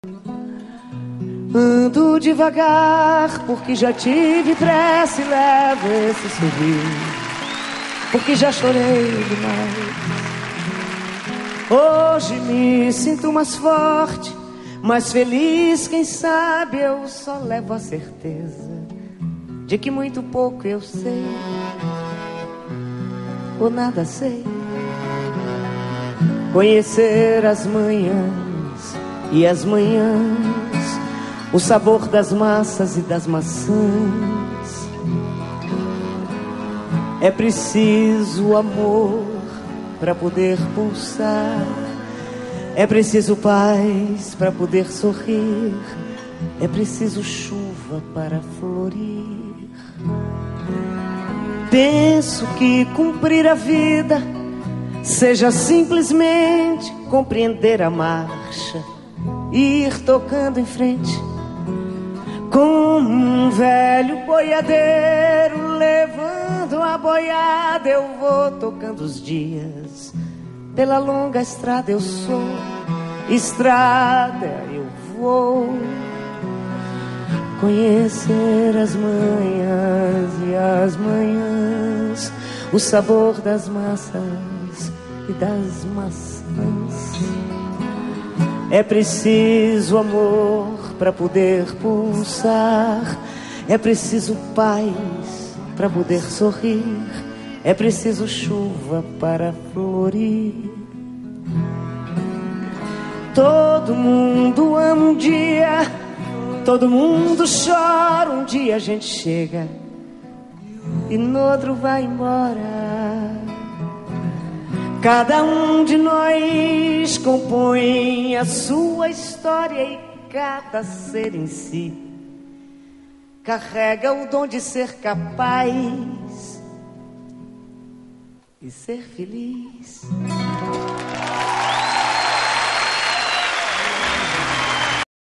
Ando devagar porque já tive pressa e levo esse sorriso, porque já chorei demais. Hoje me sinto mais forte, mais feliz, quem sabe eu só levo a certeza de que muito pouco eu sei, ou nada sei. Conhecer as manhãs e as manhãs, o sabor das massas e das maçãs. É preciso amor para poder pulsar, é preciso paz para poder sorrir, é preciso chuva para florir. Penso que cumprir a vida seja simplesmente compreender a marcha e ir tocando em frente, como um velho boiadeiro levando a boiada. Eu vou tocando os dias pela longa estrada, eu sou estrada, eu vou conhecer as manhãs e as manhãs, o sabor das massas e das maçãs. É preciso amor para poder pulsar, é preciso paz para poder sorrir, é preciso chuva para florir. Todo mundo ama um dia, todo mundo chora, um dia a gente chega e no outro vai embora. Cada um de nós compõe a sua história e cada ser em si carrega o dom de ser capaz e ser feliz.